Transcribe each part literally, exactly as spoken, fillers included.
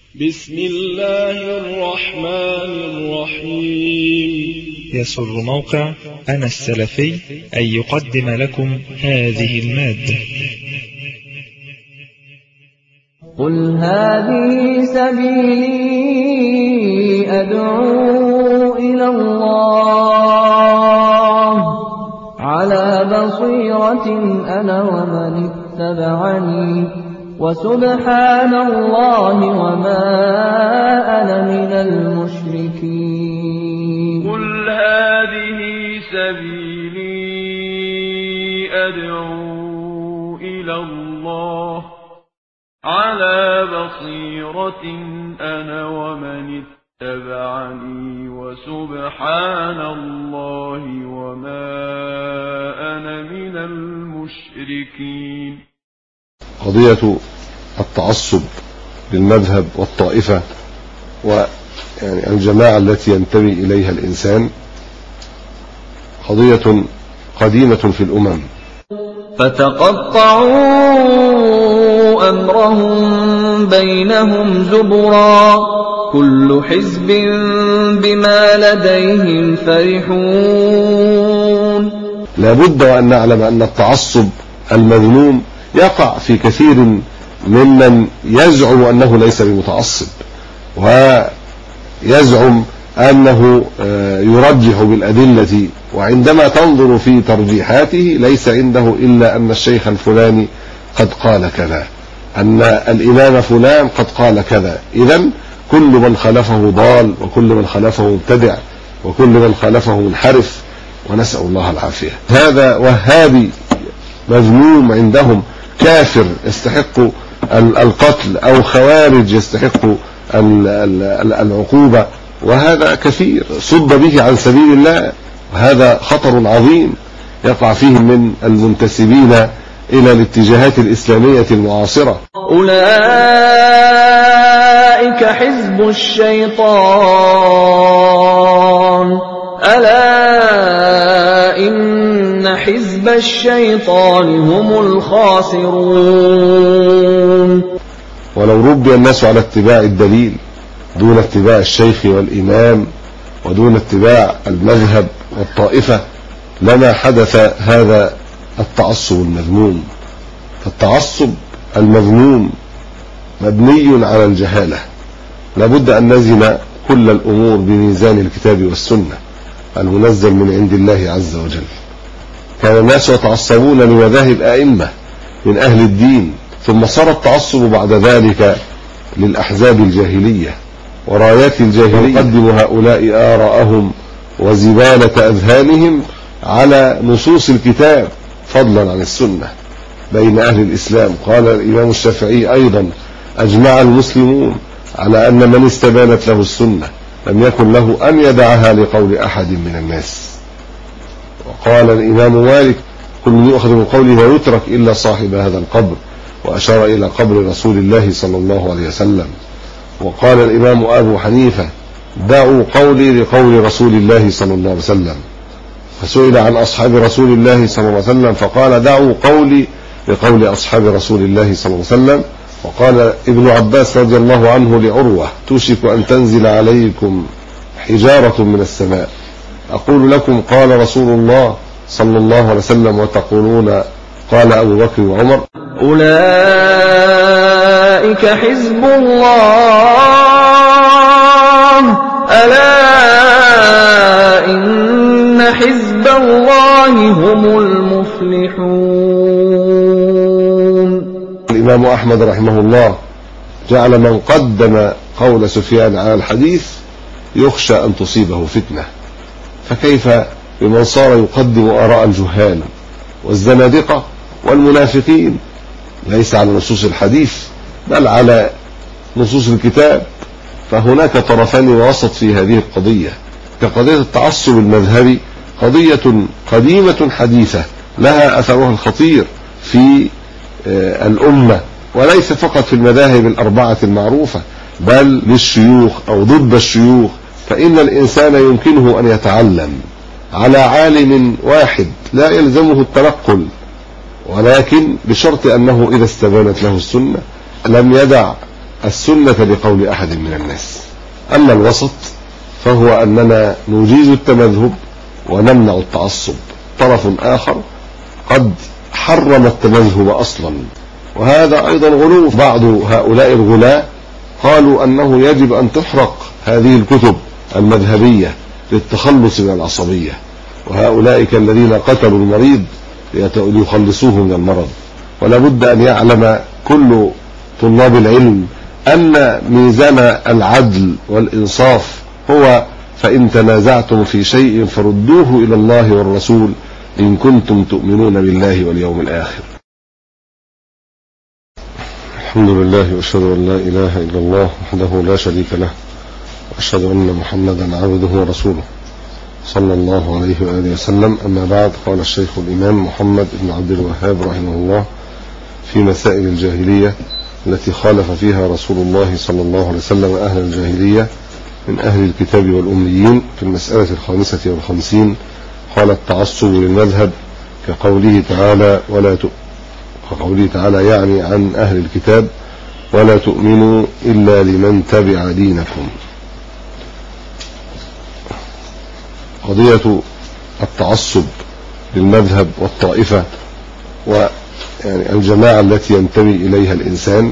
بسم الله الرحمن الرحيم. يسر موقع أنا السلفي أن يقدم لكم هذه المادة. قل هذه سبيلي أدعو إلى الله على بصيرة أنا ومن اتبعني وسبحان الله وما أنا من المشركين. قل هذه سبيلي أدعو إلى الله على بصيرة أنا ومن اتبعني وسبحان الله وما أنا من المشركين. قضية التعصب للمذهب والطائفة ويعني الجماعة التي ينتمي إليها الإنسان قضية قديمة في الأمم. فتقطعوا أمرهم بينهم زبرا كل حزب بما لديهم فرحون. لابد وأن نعلم أن التعصب المذموم يقع في كثير ممن يزعم أنه ليس بمتعصب ويزعم أنه يرجح بالأدلة، وعندما تنظر في ترجيحاته ليس عنده إلا أن الشيخ الفلاني قد قال كذا، أن الإمام فلان قد قال كذا. إذن كل من خالفه ضال وكل من خالفه مبتدع وكل من خالفه منحرف، ونسأل الله العافية. هذا وهابي مذموم عندهم، كافر يستحق القتل أو خوارج يستحق العقوبة، وهذا كثير صد به عن سبيل الله، وهذا خطر عظيم يقع فيه من المنتسبين إلى الاتجاهات الإسلامية المعاصرة. أولئك حزب الشيطان ألا إن حزب الشيطان هم الخاسرون. ولو ربي الناس على اتباع الدليل دون اتباع الشيخ والإمام ودون اتباع المذهب والطائفة لما حدث هذا التعصب المذموم. فالتعصب المذموم مبني على الجهالة. لابد أن نزن كل الأمور بميزان الكتاب والسنة المنزل من عند الله عز وجل. كان الناس يتعصبون لمذاهب أئمة من أهل الدين، ثم صار التعصب بعد ذلك للأحزاب الجاهلية ورايات الجاهلية. يقدم هؤلاء آراءهم وزبالة أذهانهم على نصوص الكتاب فضلا عن السنة بين أهل الإسلام. قال الإمام الشافعي أيضا: أجمع المسلمون على أن من استبانت له السنة لم يكن له أن يدعها لقول أحد من الناس. وقال الإمام مالك: كل من يؤخذ من قوله ويترك إلا صاحب هذا القبر، وأشار إلى قبر رسول الله صلى الله عليه وسلم. وقال الإمام أبو حنيفة: دعوا قولي لقول رسول الله صلى الله عليه وسلم. فسئل عن أصحاب رسول الله صلى الله عليه وسلم فقال: دعوا قولي لقول أصحاب رسول الله صلى الله عليه وسلم. وقال ابن عباس رضي الله عنه لعروة: توشك أن تنزل عليكم حجارة من السماء، أقول لكم قال رسول الله صلى الله عليه وسلم وتقولون قال أبو بكر وعمر. أولئك حزب الله ألا إن حزب الله هم المفلحون. الإمام أحمد رحمه الله جعل من قدم قول سفيان على الحديث يخشى أن تصيبه فتنة، فكيف بمن صار يقدم آراء الجهال والزنادقة والمنافقين ليس على نصوص الحديث بل على نصوص الكتاب؟ فهناك طرفان وسط في هذه القضية. كقضية التعصب المذهبي قضية قديمة حديثة لها أثرها الخطير في الأمة، وليس فقط في المذاهب الأربعة المعروفة بل للشيوخ أو ضد الشيوخ. فإن الإنسان يمكنه أن يتعلم على عالم واحد لا يلزمه التنقل، ولكن بشرط أنه إذا استبانت له السنة لم يدع السنة لقول أحد من الناس. أما الوسط فهو أننا نجيز التمذهب ونمنع التعصب. طرف آخر قد حرم التمذهب أصلا، وهذا أيضا غلو. بعض هؤلاء الغلاة قالوا أنه يجب أن تحرق هذه الكتب المذهبية للتخلص من العصبية، وهؤلاء كالذين قتلوا المريض ليخلصوه من المرض. ولا بد أن يعلم كل طلاب العلم أن ميزان العدل والإنصاف هو فإن تنازعتم في شيء فردوه إلى الله والرسول إن كنتم تؤمنون بالله واليوم الآخر. الحمد لله وأشهد أن لا إله إلا الله وحده لا شريك له، وأشهد أن محمدا عبده ورسوله صلى الله عليه وآله وسلم. أما بعد، قال الشيخ الإمام محمد بن عبد الوهاب رحمه الله في مسائل الجاهلية التي خالف فيها رسول الله صلى الله عليه وسلم أهل الجاهلية من أهل الكتاب والأميين، في المسألة الخامسة والخمسين قال: التعصب للمذهب كقوله تعالى ولا ت... كقوله تعالى يعني عن أهل الكتاب ولا تؤمنوا إلا لمن تبع دينكم. قضية التعصب للمذهب والطائفة ويعني الجماعة التي ينتمي إليها الإنسان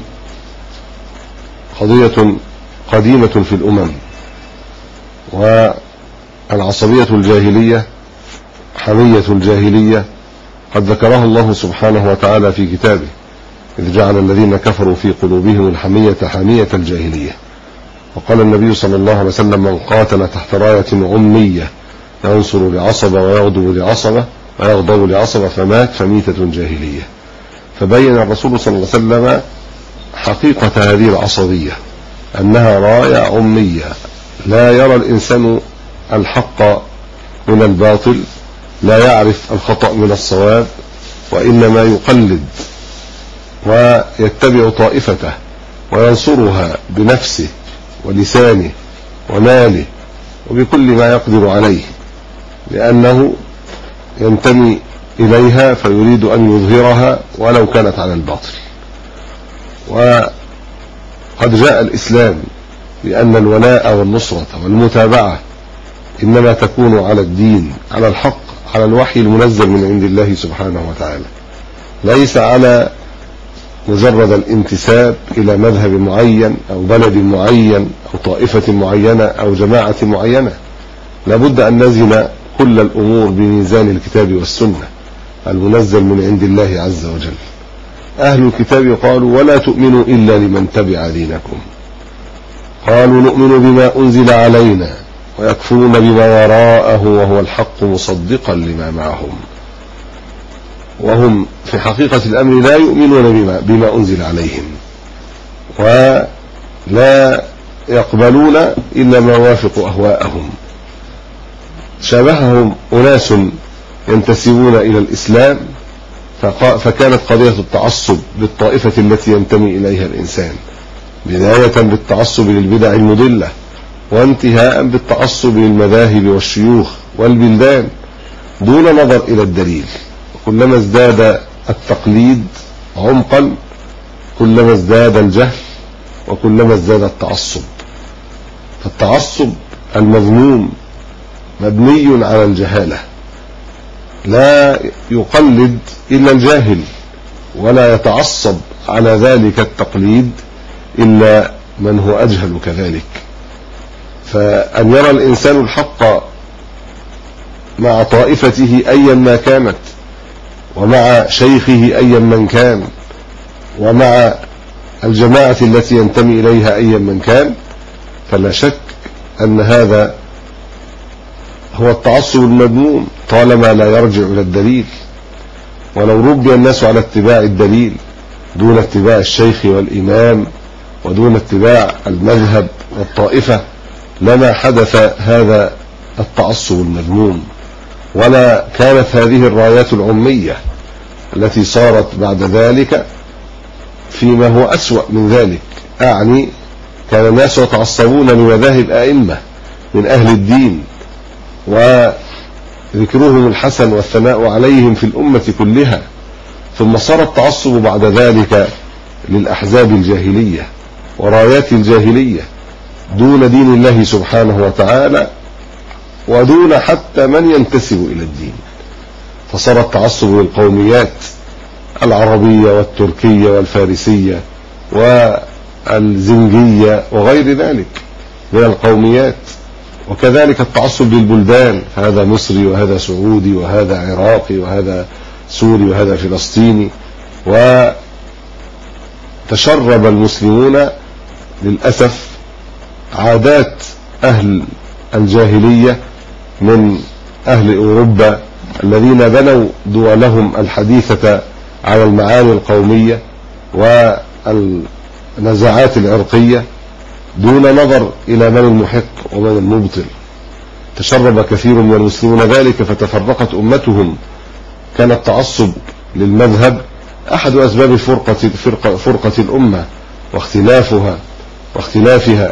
قضية قديمة في الأمم، والعصبية الجاهلية حمية الجاهلية قد ذكرها الله سبحانه وتعالى في كتابه، إذ جعل الذين كفروا في قلوبهم الحمية حمية الجاهلية. وقال النبي صلى الله عليه وسلم: من قاتل تحت راية عمية ينصر لعصبة ويغضب لعصبة ويغضب لعصبة فمات فميتة جاهلية. فبين الرسول صلى الله عليه وسلم حقيقة هذه العصبية، أنها راية عمية لا يرى الإنسان الحق من الباطل، لا يعرف الخطأ من الصواب، وإنما يقلد ويتبع طائفته وينصرها بنفسه ولسانه وماله وبكل ما يقدر عليه، لأنه ينتمي إليها فيريد أن يظهرها ولو كانت على الباطل. وقد جاء الإسلام بأن الولاء والنصرة والمتابعة إنما تكون على الدين، على الحق، على الوحي المنزل من عند الله سبحانه وتعالى، ليس على مجرد الانتساب إلى مذهب معين أو بلد معين أو طائفة معينة أو جماعة معينة. لابد أن نزن كل الأمور بميزان الكتاب والسنة المنزل من عند الله عز وجل. أهل الكتاب قالوا: ولا تؤمنوا إلا لمن تبع دينكم. قالوا: نؤمن بما أنزل علينا ويكفرون بما وراءه وهو الحق مصدقا لما معهم. وهم في حقيقة الأمر لا يؤمنون بما, بما أنزل عليهم، ولا يقبلون إلا ما وافق أهواءهم. شابههم أناس ينتسبون إلى الإسلام، فكانت قضية التعصب بالطائفة التي ينتمي إليها الإنسان، بداية بالتعصب للبدع المضلة، وانتهاء بالتعصب للمذاهب والشيوخ والبلدان دون نظر إلى الدليل. كلما ازداد التقليد عمقا كلما ازداد الجهل وكلما ازداد التعصب. فالتعصب المذموم مبني على الجهالة، لا يقلد إلا الجاهل، ولا يتعصب على ذلك التقليد إلا من هو أجهل كذلك. فأن يرى الإنسان الحق مع طائفته أيا ما كانت، ومع شيخه أيا من كان، ومع الجماعة التي ينتمي إليها أيا من كان، فلا شك أن هذا هو التعصب المذموم طالما لا يرجع إلى الدليل. ولو ربي الناس على اتباع الدليل دون اتباع الشيخ والإمام ودون اتباع المذهب والطائفة لما حدث هذا التعصب المذموم، ولا كانت هذه الرايات العمية التي صارت بعد ذلك فيما هو أسوأ من ذلك. أعني كان الناس يتعصبون لمذاهب أئمة من أهل الدين وذكرهم الحسن والثناء عليهم في الأمة كلها، ثم صار التعصب بعد ذلك للأحزاب الجاهلية ورايات الجاهلية دون دين الله سبحانه وتعالى ودون حتى من ينتسب إلى الدين. فصار التعصب للقوميات العربية والتركية والفارسية والزنجية وغير ذلك من القوميات، وكذلك التعصب للبلدان، هذا مصري وهذا سعودي وهذا عراقي وهذا سوري وهذا فلسطيني. وتشرب المسلمون للأسف عادات أهل الجاهلية من أهل أوروبا الذين بنوا دولهم الحديثة على المعاني القومية والنزاعات العرقية دون نظر إلى من المحق ومن المبطل. تشرب كثير من المسلمين ذلك فتفرقت أمتهم. كان التعصب للمذهب أحد أسباب فرقة, فرقة, فرقة الأمة واختلافها واختلافها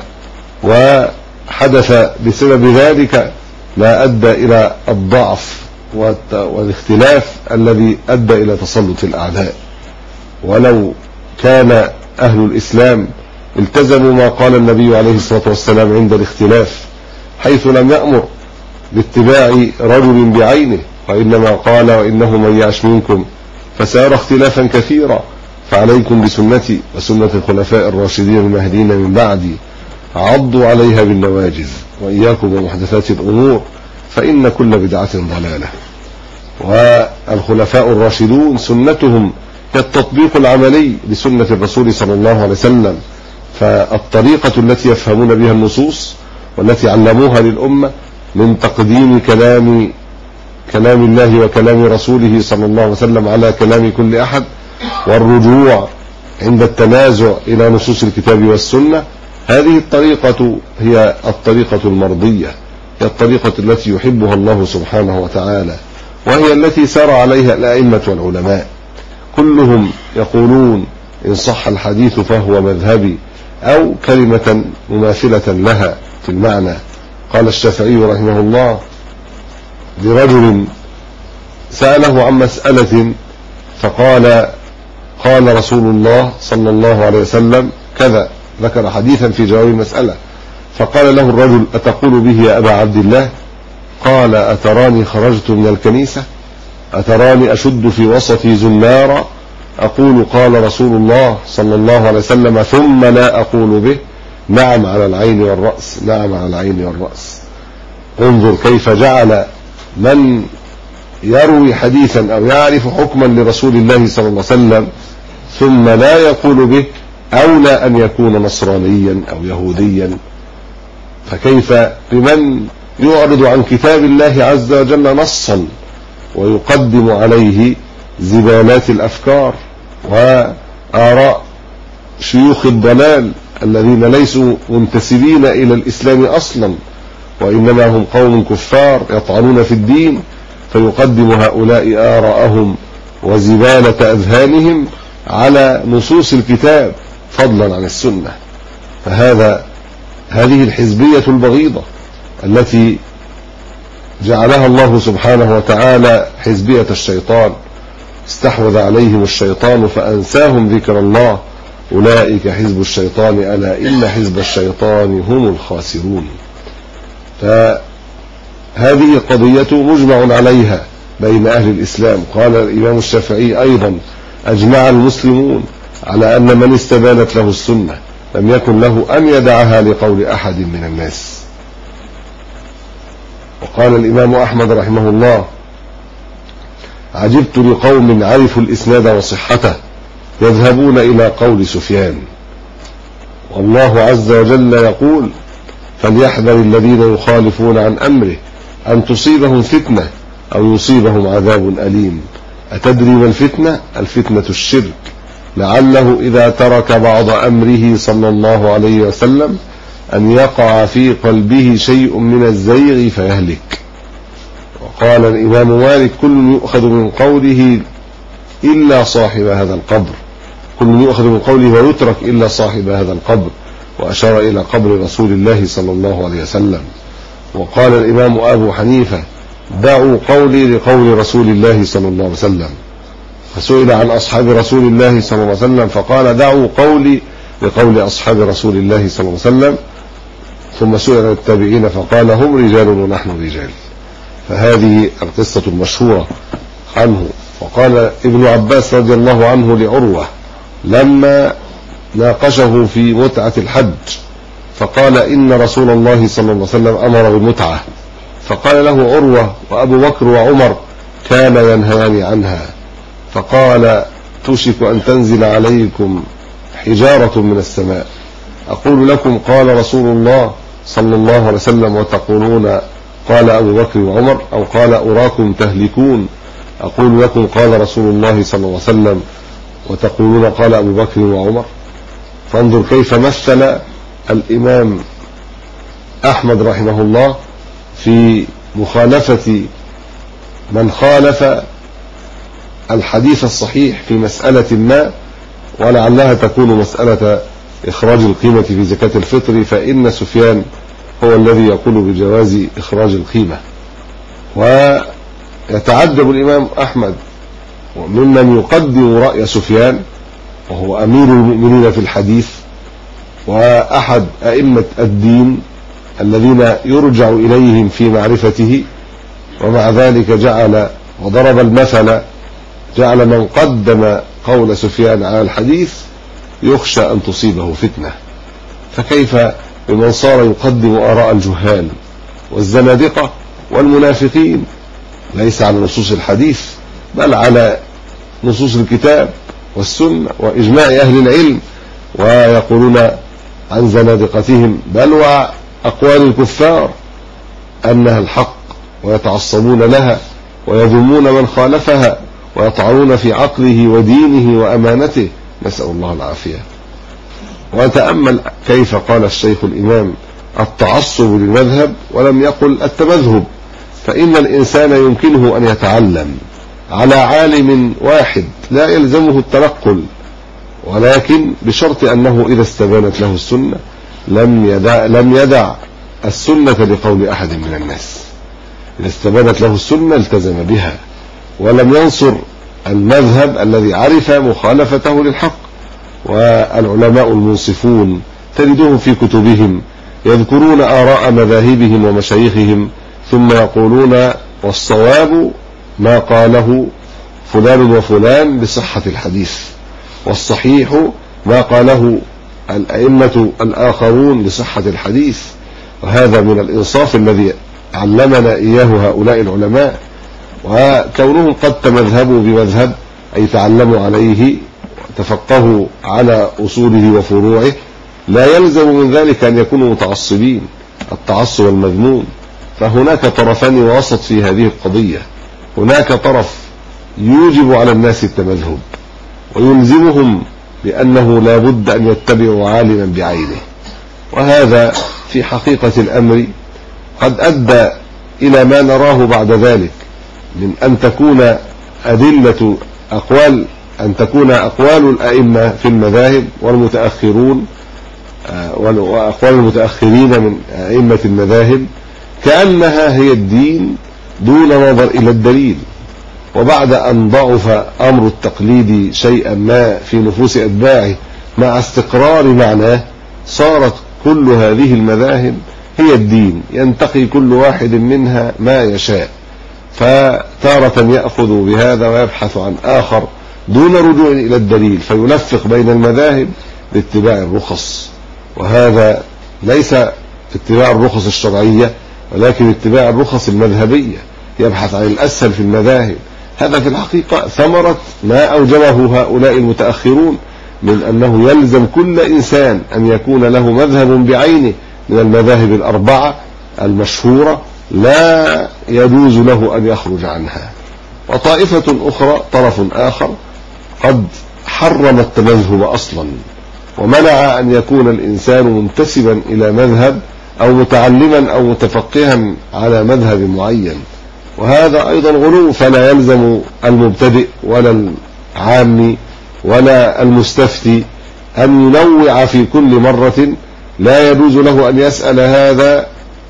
وحدث بسبب ذلك ما أدى إلى الضعف والاختلاف الذي أدى إلى تسلط الأعداء. ولو كان أهل الإسلام التزموا ما قال النبي عليه الصلاة والسلام عند الاختلاف، حيث لم يأمر باتباع رجل بعينه، وإنما قال وإنه من يعش منكم فسيرى اختلافا كثيرا فعليكم بسنتي وسنة الخلفاء الراشدين المهديين من بعدي عضوا عليها بالنواجذ وإياكم ومحدثات الأمور فإن كل بدعة ضلالة. والخلفاء الراشدون سنتهم هي التطبيق العملي لسنة الرسول صلى الله عليه وسلم، فالطريقة التي يفهمون بها النصوص والتي علموها للأمة من تقديم كلام كلام الله وكلام رسوله صلى الله عليه وسلم على كلام كل أحد، والرجوع عند التنازع إلى نصوص الكتاب والسنة. هذه الطريقة هي الطريقة المرضية، هي الطريقة التي يحبها الله سبحانه وتعالى، وهي التي سار عليها الأئمة والعلماء، كلهم يقولون إن صح الحديث فهو مذهبي أو كلمة مماثلة لها في المعنى. قال الشافعي رحمه الله لرجل سأله عن مسألة فقال قال رسول الله صلى الله عليه وسلم كذا، ذكر حديثا في جواب المسألة، فقال له الرجل أتقول به يا أبا عبد الله؟ قال أتراني خرجت من الكنيسة؟ أتراني أشد في وسطي زنارا أقول قال رسول الله صلى الله عليه وسلم ثم لا أقول به؟ نعم على العين والرأس، نعم على العين والرأس. انظر كيف جعل من يروي حديثا أو يعرف حكما لرسول الله صلى الله عليه وسلم ثم لا يقول به أولى أن يكون نصرانيا أو يهوديا، فكيف بمن يعرض عن كتاب الله عز وجل نصا ويقدم عليه زبالات الأفكار وآراء شيوخ الضلال الذين ليسوا منتسبين إلى الإسلام أصلا وإنما هم قوم كفار يطعنون في الدين، فيقدم هؤلاء آراءهم وزبالة أذهانهم على نصوص الكتاب فضلا عن السنة. فهذا هذه الحزبية البغيضة التي جعلها الله سبحانه وتعالى حزبية الشيطان، استحوذ عليهم الشيطان فأنساهم ذكر الله، أولئك حزب الشيطان ألا إن حزب الشيطان هم الخاسرون. فهذه القضية مجمع عليها بين أهل الإسلام. قال الإمام الشافعي أيضا أجمع المسلمون على أن من استبانت له السنة لم يكن له أن يدعها لقول أحد من الناس. وقال الإمام أحمد رحمه الله عجبت لقوم عرفوا الإسناد وصحته يذهبون إلى قول سفيان، والله عز وجل يقول فليحذر الذين يخالفون عن أمره أن تصيبهم فتنة أو يصيبهم عذاب أليم. أتدري ما الفتنة؟ الفتنة الشرك، لعله إذا ترك بعض أمره صلى الله عليه وسلم أن يقع في قلبه شيء من الزيغ فيهلك. وقال الإمام مالك كل يؤخذ من قوله إلا صاحب هذا القبر، كل يؤخذ من قوله ويترك إلا صاحب هذا القبر، وأشار إلى قبر رسول الله صلى الله عليه وسلم. وقال الإمام أبو حنيفة دعوا قولي لقول رسول الله صلى الله عليه وسلم، فسئل عن أصحاب رسول الله صلى الله عليه وسلم فقال دعوا قولي لقول أصحاب رسول الله صلى الله عليه وسلم. ثم سئل التابعين فقال هم رجال ونحن رجال. فهذه القصة المشهورة عنه. وقال ابن عباس رضي الله عنه لعروة لما ناقشه في متعة الحج فقال إن رسول الله صلى الله عليه وسلم أمر بالمتعة، فقال له عروة وأبو بكر وعمر كان ينهيان عنها، فقال توشك أن تنزل عليكم حجارة من السماء، أقول لكم قال رسول الله صلى الله عليه وسلم وتقولون قال أبو بكر وعمر، أو قال أراكم تهلكون أقول لكم قال رسول الله صلى الله عليه وسلم وتقولون قال أبو بكر وعمر. فانظر كيف مثل الإمام أحمد رحمه الله في مخالفة من خالف الحديث الصحيح في مسألة ما، ولعلها تكون مسألة إخراج القيمة في زكاة الفطر، فإن سفيان هو الذي يقول بجواز إخراج القيمة. ويتعجب الإمام أحمد وممن يقدم رأي سفيان وهو أمير المؤمنين في الحديث وأحد أئمة الدين الذين يرجع إليهم في معرفته، ومع ذلك جعل وضرب المثل، جعل من قدم قول سفيان على الحديث يخشى أن تصيبه فتنة. فكيف بمن صار يقدم آراء الجهال والزنادقة والمنافقين ليس على نصوص الحديث بل على نصوص الكتاب والسنة وإجماع أهل العلم، ويقولون عن زنادقتهم بل وأقوال الكفار أنها الحق ويتعصبون لها ويذمون من خالفها ويطعنون في عقله ودينه وأمانته، نسأل الله العافية. وتأمل كيف قال الشيخ الإمام التعصب للمذهب ولم يقل التمذهب، فإن الإنسان يمكنه أن يتعلم على عالم واحد لا يلزمه التنقل، ولكن بشرط أنه إذا استبانت له السنة لم يدع, لم يدع السنة لقول أحد من الناس. إذا استبانت له السنة التزم بها ولم ينصر المذهب الذي عرف مخالفته للحق. والعلماء المنصفون تجدهم في كتبهم يذكرون آراء مذاهبهم ومشايخهم ثم يقولون والصواب ما قاله فلان وفلان بصحة الحديث، والصحيح ما قاله الأئمة الآخرون بصحة الحديث. وهذا من الإنصاف الذي علمنا إياه هؤلاء العلماء. وكونهم قد تمذهبوا بمذهب أي تعلموا عليه تفقهوا على أصوله وفروعه لا يلزم من ذلك أن يكونوا متعصبين التعصب المذموم. فهناك طرفان وسط في هذه القضية، هناك طرف يوجب على الناس التمذهب ويلزمهم بأنه لا بد أن يتبعوا عالما بعينه، وهذا في حقيقة الأمر قد أدى إلى ما نراه بعد ذلك من أن تكون أدلة أقوال أن تكون أقوال الأئمة في المذاهب والمتأخرون وأقوال المتأخرين من أئمة المذاهب كأنها هي الدين دون نظر إلى الدليل. وبعد أن ضعف أمر التقليد شيئا ما في نفوس أتباعه مع استقرار معناه صارت كل هذه المذاهب هي الدين، ينتقي كل واحد منها ما يشاء، فتارة يأخذ بهذا ويبحث عن آخر دون رجوع إلى الدليل فينفق بين المذاهب باتباع الرخص. وهذا ليس اتباع الرخص الشرعية ولكن اتباع الرخص المذهبية، يبحث عن الأسهل في المذاهب. هذا في الحقيقة ثمرة ما أوجبه هؤلاء المتأخرون من أنه يلزم كل إنسان أن يكون له مذهب بعينه من المذاهب الأربعة المشهورة لا يجوز له أن يخرج عنها. وطائفة أخرى طرف آخر قد حرم التمذهب أصلا ومنع أن يكون الإنسان منتسبا إلى مذهب أو متعلما أو متفقها على مذهب معين، وهذا أيضا غلو. فلا يلزم المبتدئ ولا العامي ولا المستفتي أن ينوع في كل مرة، لا يجوز له أن يسأل هذا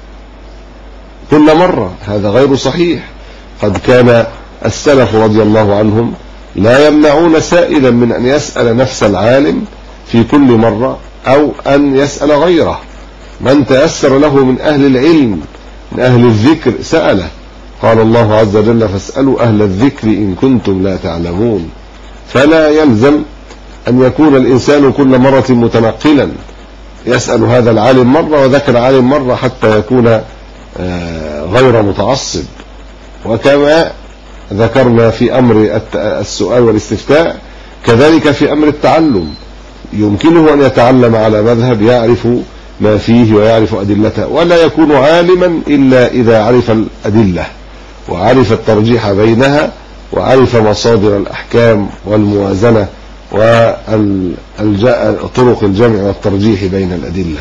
كل مرة، هذا غير صحيح. قد كان السلف رضي الله عنهم لا يمنعون سائلا من أن يسأل نفس العالم في كل مرة أو أن يسأل غيره. من تيسر له من أهل العلم من أهل الذكر سأله. قال الله عز وجل: فاسألوا أهل الذكر إن كنتم لا تعلمون. فلا يلزم أن يكون الإنسان كل مرة متنقلا يسأل هذا العالم مرة وذاك العالم مرة حتى يكون غير متعصب. وكما ذكرنا في أمر السؤال والاستفتاء كذلك في أمر التعلم يمكنه أن يتعلم على مذهب يعرف ما فيه ويعرف أدلته، ولا يكون عالما إلا إذا عرف الأدلة وعرف الترجيح بينها وعرف مصادر الأحكام والموازنة وطرق الجمع والترجيح بين الأدلة.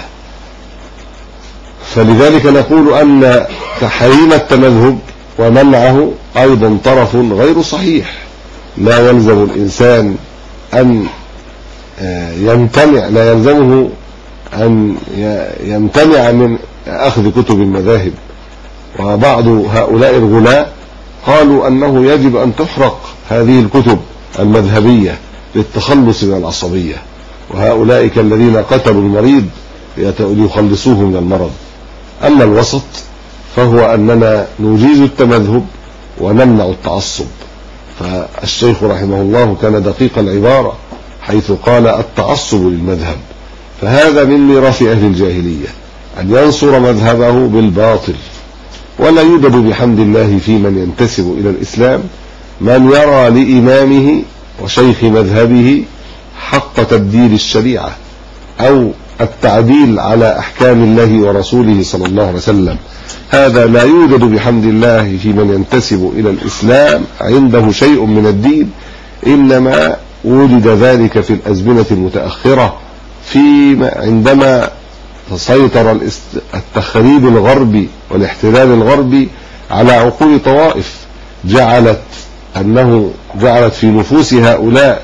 فلذلك نقول أن تحريم التمذهب ومنعه أيضا طرف غير صحيح. لا يلزم الإنسان أن يمتنع لا يلزمه أن يمتنع من أخذ كتب المذاهب. وبعض هؤلاء الغلاة قالوا أنه يجب أن تحرق هذه الكتب المذهبية للتخلص من العصبية، وهؤلاء كالذين قتلوا المريض ليخلصوه من المرض. أما الوسط فهو أننا نجيز التمذهب ونمنع التعصب. فالشيخ رحمه الله كان دقيق العبارة حيث قال: التعصب للمذهب. فهذا من ميراث أهل الجاهلية أن ينصر مذهبه بالباطل. ولا يوجد بحمد الله في من ينتسب إلى الإسلام من يرى لإمامه وشيخ مذهبه حق تبديل الشريعة أو التعديل على أحكام الله ورسوله صلى الله عليه وسلم. هذا لا يوجد بحمد الله في من ينتسب إلى الإسلام عنده شيء من الدين، إنما وجد ذلك في الأزمنة المتأخرة في عندما تسيطر التخريب الغربي والاحتلال الغربي على عقول طوائف جعلت أنه جعلت في نفوس هؤلاء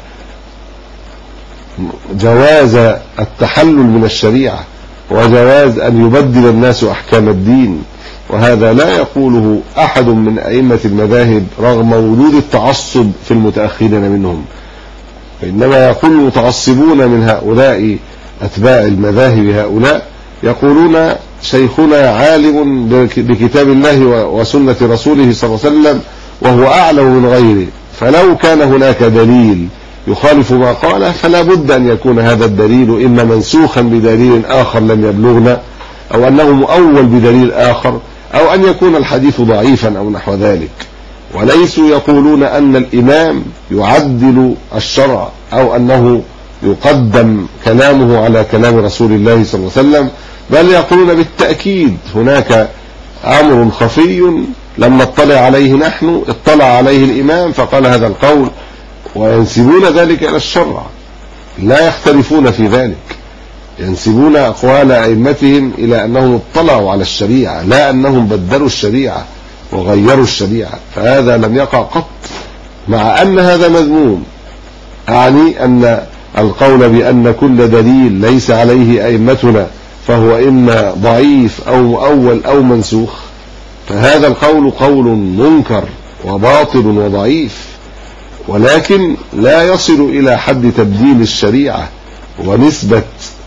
جواز التحلل من الشريعة وجواز أن يبدل الناس أحكام الدين. وهذا لا يقوله أحد من أئمة المذاهب رغم وجود التعصب في المتأخرين منهم، فإنما يقول المتعصبون من هؤلاء أتباع المذاهب هؤلاء يقولون: شيخنا عالم بكتاب الله وسنة رسوله صلى الله عليه وسلم وهو أعلم من غيره، فلو كان هناك دليل يخالف ما قاله فلا بد أن يكون هذا الدليل إما منسوخا بدليل آخر لم يبلغنا، أو أنه مؤول بدليل آخر، أو أن يكون الحديث ضعيفا أو نحو ذلك. وليسوا يقولون أن الإمام يعدل الشرع أو أنه يقدم كلامه على كلام رسول الله صلى الله عليه وسلم، بل يقولون بالتأكيد هناك أمر خفي لما اطلع عليه نحن اطلع عليه الإمام فقال هذا القول، وينسبون ذلك إلى الشرع، لا يختلفون في ذلك، ينسبون أقوال أئمتهم إلى أنهم اطلعوا على الشريعة لا أنهم بدلوا الشريعة وغيروا الشريعة. فهذا لم يقع قط، مع أن هذا مذموم. أعني أن القول بأن كل دليل ليس عليه أئمتنا فهو إما ضعيف أو مؤول أو منسوخ، فهذا القول قول منكر وباطل وضعيف، ولكن لا يصل إلى حد تبديل الشريعة ونسبة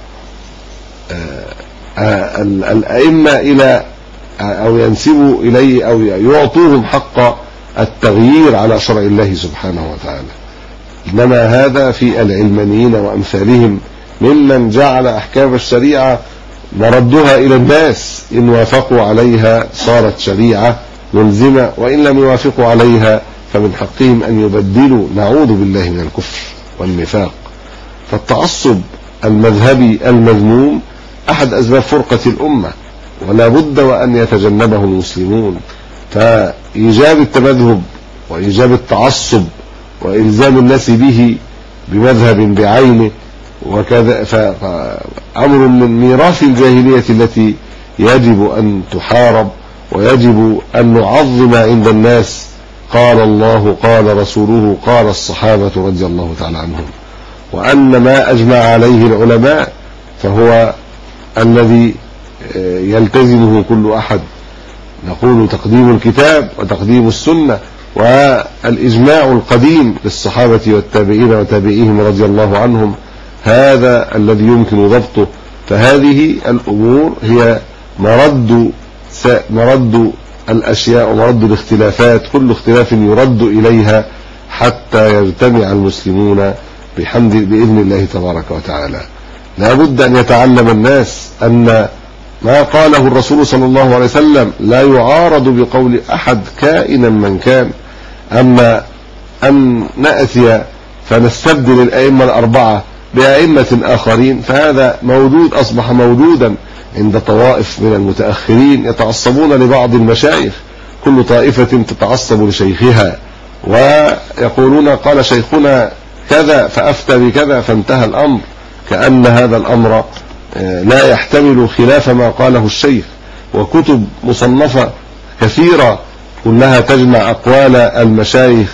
الأئمة إلى أو ينسبوا إليه أو يعطوهم حق التغيير على شرع الله سبحانه وتعالى. إنما هذا في العلمانيين وأمثالهم ممن جعل أحكام الشريعة مردها إلى الناس، إن وافقوا عليها صارت شريعة ملزمة، وإن لم يوافقوا عليها فمن حقهم أن يبدلوا، نعوذ بالله من الكفر والنفاق. فالتعصب المذهبي المذموم أحد أسباب فرقة الأمة، ولا بد وأن يتجنبه المسلمون. فإيجاب التمذهب وإيجاب التعصب وإلزام الناس به بمذهب بعينه وكذا فأمر من ميراث الجاهلية التي يجب أن تحارب، ويجب أن نعظم عند الناس قال الله قال رسوله قال الصحابة رضي الله تعالى عنهم. وأن ما أجمع عليه العلماء فهو الذي يلتزمه كل أحد. نقول تقديم الكتاب وتقديم السنة والإجماع القديم للصحابة والتابعين وتابعيهم رضي الله عنهم هذا الذي يمكن ضبطه. فهذه الأمور هي مرد مرد الأشياء ومرد الاختلافات، كل اختلاف يرد إليها حتى يجتمع المسلمون بحمد بإذن الله تبارك وتعالى. لا بد أن يتعلم الناس أن ما قاله الرسول صلى الله عليه وسلم لا يعارض بقول أحد كائنا من كان. أما أن نأتي فنستبدل الأئمة الأربعة بأئمة آخرين فهذا موجود، أصبح موجودا عند طوائف من المتأخرين يتعصبون لبعض المشايخ، كل طائفة تتعصب لشيخها ويقولون قال شيخنا كذا فأفتى بكذا فانتهى الأمر، كأن هذا الأمر لا يحتمل خلاف ما قاله الشيخ. وكتب مصنفة كثيرة كلها تجمع أقوال المشايخ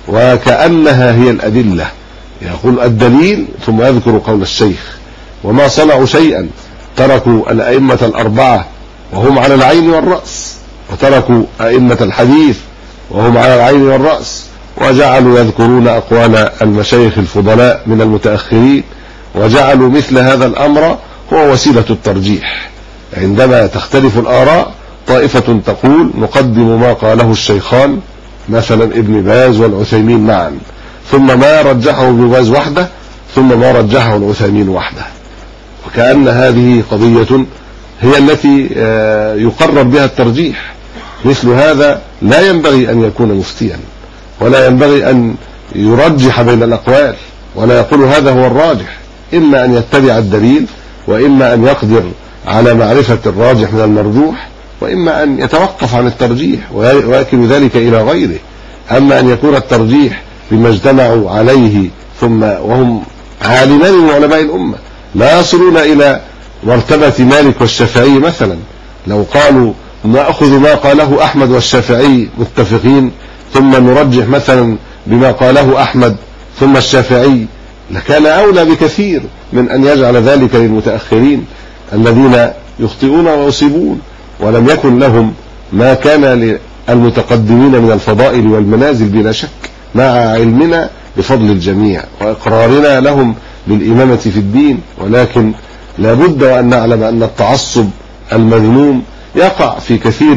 وكأنها هي الأدلة، يقول الدليل ثم يذكر قول الشيخ. وما صنعوا شيئا، تركوا الأئمة الأربعة وهم على العين والرأس، وتركوا أئمة الحديث وهم على العين والرأس، وجعلوا يذكرون أقوال المشايخ الفضلاء من المتأخرين، وجعلوا مثل هذا الأمر هو وسيلة الترجيح. عندما تختلف الآراء طائفة تقول نقدم ما قاله الشيخان مثلا ابن باز والعثيمين معا، ثم ما رجحه ابن باز وحده، ثم ما رجحه العثيمين وحده، وكأن هذه قضية هي التي يقرر بها الترجيح. مثل هذا لا ينبغي أن يكون مفتيا، ولا ينبغي أن يرجح بين الأقوال ولا يقول هذا هو الراجح، إما أن يتبع الدليل، وإما أن يقدر على معرفة الراجح من المرجوح، وإما أن يتوقف عن الترجيح ويأكل ذلك إلى غيره. أما أن يكون الترجيح بما اجتمعوا عليه ثم وهم عالمان من علماء الأمة لا يصلون إلى مرتبة مالك والشافعي مثلا، لو قالوا نأخذ ما قاله أحمد والشافعي متفقين ثم نرجح مثلا بما قاله أحمد ثم الشافعي، لكان أولى بكثير من أن يجعل ذلك للمتأخرين الذين يخطئون ويصيبون، ولم يكن لهم ما كان للمتقدمين من الفضائل والمنازل بلا شك، مع علمنا بفضل الجميع وإقرارنا لهم بالإمامة في الدين. ولكن لا بد وأن نعلم أن التعصب المذموم يقع في كثير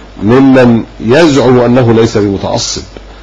ممن يزعم أنه ليس بمتعصب،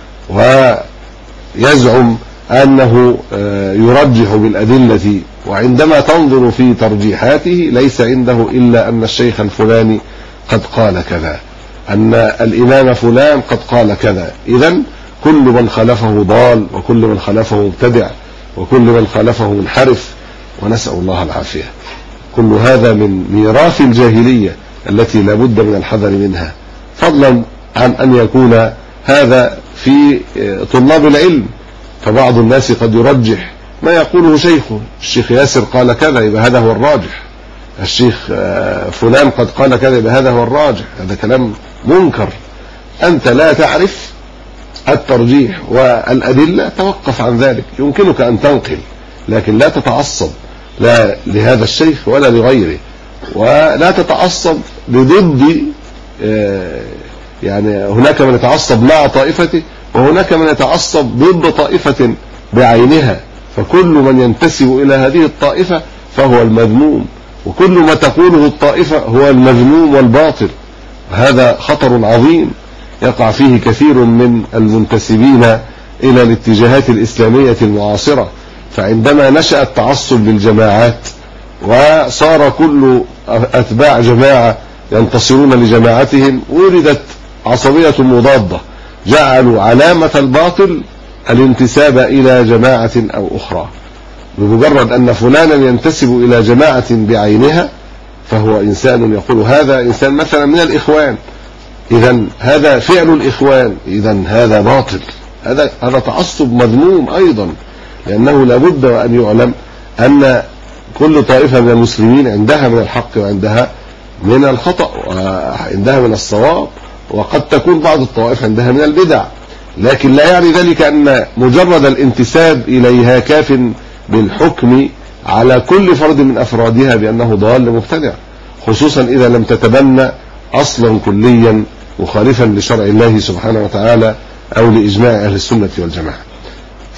ويزعم أنه يرجح بالأدلة، وعندما تنظر في ترجيحاته ليس عنده إلا أن الشيخ الفلاني قد قال كذا، أن الإمام فلان قد قال كذا، إذن كل من خالفه ضال، وكل من خالفه مبتدع، وكل من خالفه منحرف، ونسأل الله العافية. كل هذا من ميراث الجاهلية التي لا بد من الحذر منها، فضلا عن أن يكون هذا في طلاب العلم. فبعض الناس قد يرجح ما يقوله شيخه، الشيخ ياسر قال كذا يبقى هذا هو الراجح، الشيخ فلان قد قال كذا يبقى هذا هو الراجح. هذا كلام منكر. أنت لا تعرف الترجيح والأدلة، توقف عن ذلك. يمكنك أن تنقل لكن لا تتعصب لا لهذا الشيخ ولا لغيره، ولا تتعصب لضد، يعني هناك من يتعصب مع طائفته وهناك من يتعصب ضد طائفة بعينها، فكل من ينتسب إلى هذه الطائفة فهو المذموم، وكل ما تقوله الطائفة هو المذموم والباطل. هذا خطر عظيم يقع فيه كثير من المنتسبين إلى الاتجاهات الإسلامية المعاصرة. فعندما نشأ التعصب بالجماعات وصار كل أتباع جماعة ينتصرون لجماعتهم، ولدت عصبية مضادة، جعلوا علامة الباطل الانتساب إلى جماعة أو أخرى. بمجرد أن فلانا ينتسب إلى جماعة بعينها فهو إنسان، يقول هذا إنسان مثلا من الإخوان، إذن هذا فعل الإخوان، إذن هذا باطل. هذا هذا تعصب مذموم أيضا، لأنه لابد أن يعلم أن كل طائفة من المسلمين عندها من الحق وعندها من الخطأ وعندها من الصواب، وقد تكون بعض الطوائف عندها من البدع، لكن لا يعني ذلك أن مجرد الانتساب إليها كاف بالحكم على كل فرد من أفرادها بأنه ضال مبتدع، خصوصا إذا لم تتبنى أصلا كليا مخالفا لشرع الله سبحانه وتعالى أو لإجماع أهل السنة والجماعة.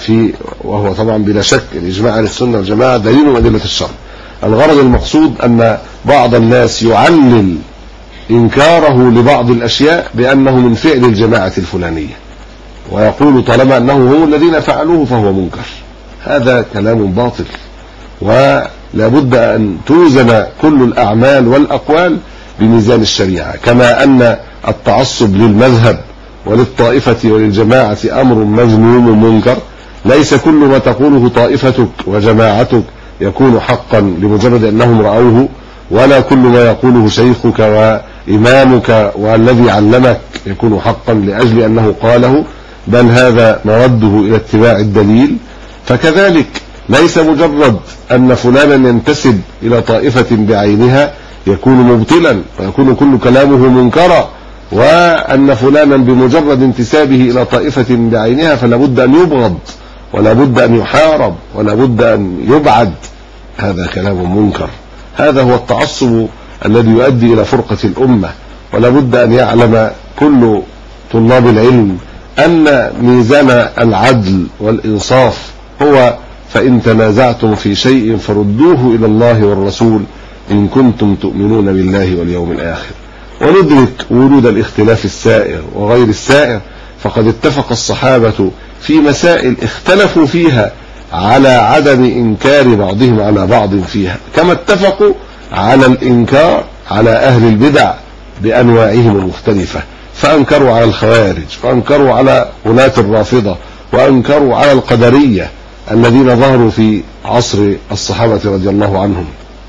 في وهو طبعا بلا شك الإجماع على السنة والجماعة دليل من أدلة الشرع. الغرض المقصود أن بعض الناس يعلل إنكاره لبعض الأشياء بأنه من فعل الجماعة الفلانية، ويقول طالما أنه هم الذين فعلوه فهو منكر. هذا كلام باطل، ولا بد أن توزن كل الأعمال والأقوال بميزان الشريعة. كما أن التعصب للمذهب وللطائفة وللجماعة أمر مذموم منكر، ليس كل ما تقوله طائفتك وجماعتك يكون حقا لمجرد أنهم رأوه، ولا كل ما يقوله شيخك وإمامك والذي علمك يكون حقا لأجل أنه قاله، بل هذا مرده إلى اتباع الدليل. فكذلك ليس مجرد أن فلانا ينتسب إلى طائفة بعينها يكون مبطلا ويكون كل كلامه منكرا، وأن فلانا بمجرد انتسابه إلى طائفة بعينها فلا بد أن يبغض ولا بد أن يحارب ولا بد أن يبعد. هذا كلام منكر. هذا هو التعصب الذي يؤدي إلى فرقة الأمة. ولا بد أن يعلم كل طلاب العلم أن ميزان العدل والإنصاف هو فإن تنازعتم في شيء فردوه إلى الله والرسول إن كنتم تؤمنون بالله واليوم الآخر. وندرك ورود الاختلاف السائر وغير السائر، فقد اتفق الصحابة في مسائل اختلفوا فيها على عدم إنكار بعضهم على بعض فيها، كما اتفقوا على الإنكار على أهل البدع بأنواعهم المختلفة، فأنكروا على الخوارج وأنكروا على ولاة الرافضة وأنكروا على القدرية الذين ظهروا في عصر الصحابة رضي الله عنهم،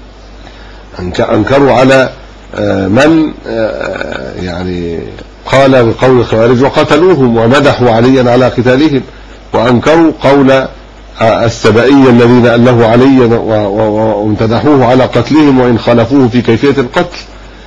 أنكروا على من يعني قال بقول الخوارج وقتلوهم ومدحوا عليا على قتالهم، وأنكروا قول السبائية الذين أله عليا وامتدحوه على قتلهم وإن خالفوه في كيفية القتل،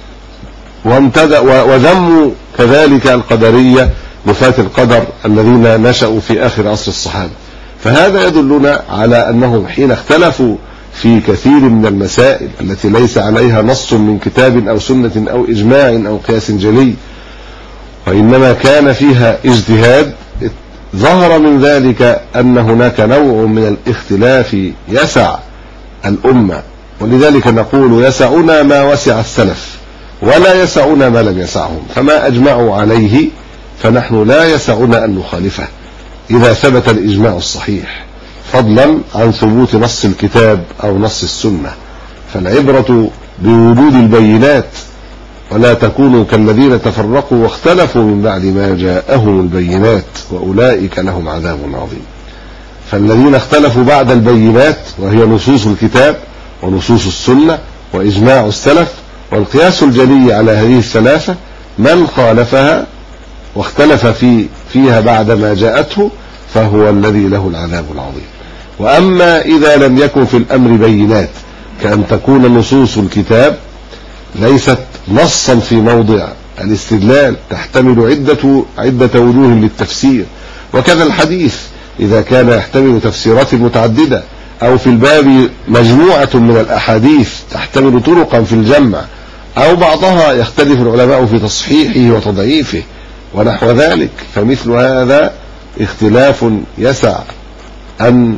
وذموا كذلك القدرية نفاة القدر الذين نشأوا في آخر عصر الصحابة. فهذا يدلنا على أنهم حين اختلفوا في كثير من المسائل التي ليس عليها نص من كتاب أو سنة أو إجماع أو قياس جلي، وإنما كان فيها اجتهاد، ظهر من ذلك أن هناك نوع من الاختلاف يسع الأمة. ولذلك نقول يسعنا ما وسع السلف ولا يسعنا ما لم يسعهم، فما أجمعوا عليه فنحن لا يسعنا أن نخالفه إذا ثبت الإجماع الصحيح، فضلا عن ثبوت نص الكتاب أو نص السنة. فالعبرة بوجود البينات، ولا تكونوا كالذين تفرقوا واختلفوا من بعد ما جاءهم البينات وأولئك لهم عذاب عظيم. فالذين اختلفوا بعد البينات وهي نصوص الكتاب ونصوص السنة وإجماع السلف والقياس الجلي على هذه الثلاثة، من خالفها واختلف في فيها بعد ما جاءته فهو الذي له العذاب العظيم. وأما إذا لم يكن في الأمر بينات، كأن تكون نصوص الكتاب ليست نصا في موضع الاستدلال، تحتمل عدة عدة وجوه للتفسير، وكذا الحديث إذا كان يحتمل تفسيرات متعددة، أو في الباب مجموعة من الأحاديث تحتمل طرقا في الجمع، أو بعضها يختلف العلماء في تصحيحه وتضعيفه ونحو ذلك، فمثل هذا اختلاف يسع أن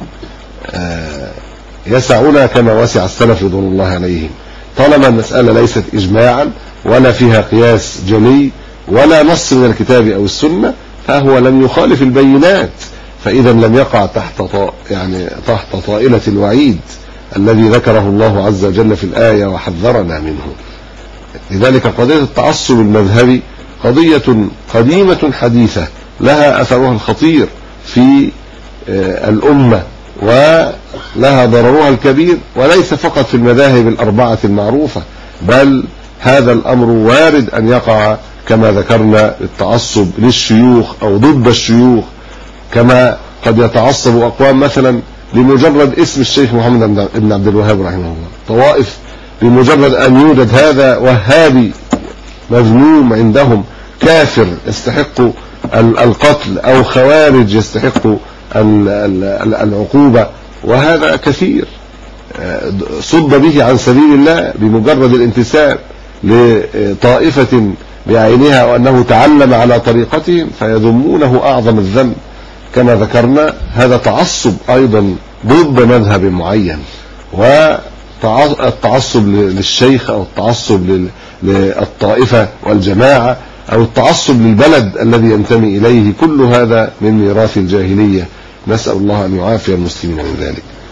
يسعنا كما وسع السلف رضوان الله عليهم، طالما المسألة ليست إجماعا ولا فيها قياس جلي ولا نص من الكتاب أو السنة، فهو لم يخالف البينات، فإذا لم يقع تحت يعني تحت طائلة الوعيد الذي ذكره الله عز وجل في الآية وحذرنا منه. لذلك قضية التعصب المذهبي قضية قديمة حديثة لها أثرها الخطير في الأمة ولها ضررها الكبير، وليس فقط في المذاهب الأربعة المعروفة، بل هذا الأمر وارد أن يقع كما ذكرنا التعصب للشيوخ أو ضد الشيوخ، كما قد يتعصب أقوام مثلا لمجرد اسم الشيخ محمد بن عبد الوهاب رحمه الله، طوائف بمجرد أن يوجد هذا وهابي مذموم عندهم كافر يستحق القتل أو خوارج يستحق العقوبة، وهذا كثير صد به عن سبيل الله بمجرد الانتساب لطائفة بعينها وأنه تعلم على طريقتهم فيذمونه أعظم الذنب. كما ذكرنا هذا تعصب أيضا ضد مذهب معين، والتعصب للشيخ أو التعصب للطائفة والجماعة أو التعصب للبلد الذي ينتمي إليه، كل هذا من ميراث الجاهلية، نسأل الله أن يعافي المسلمين من ذلك.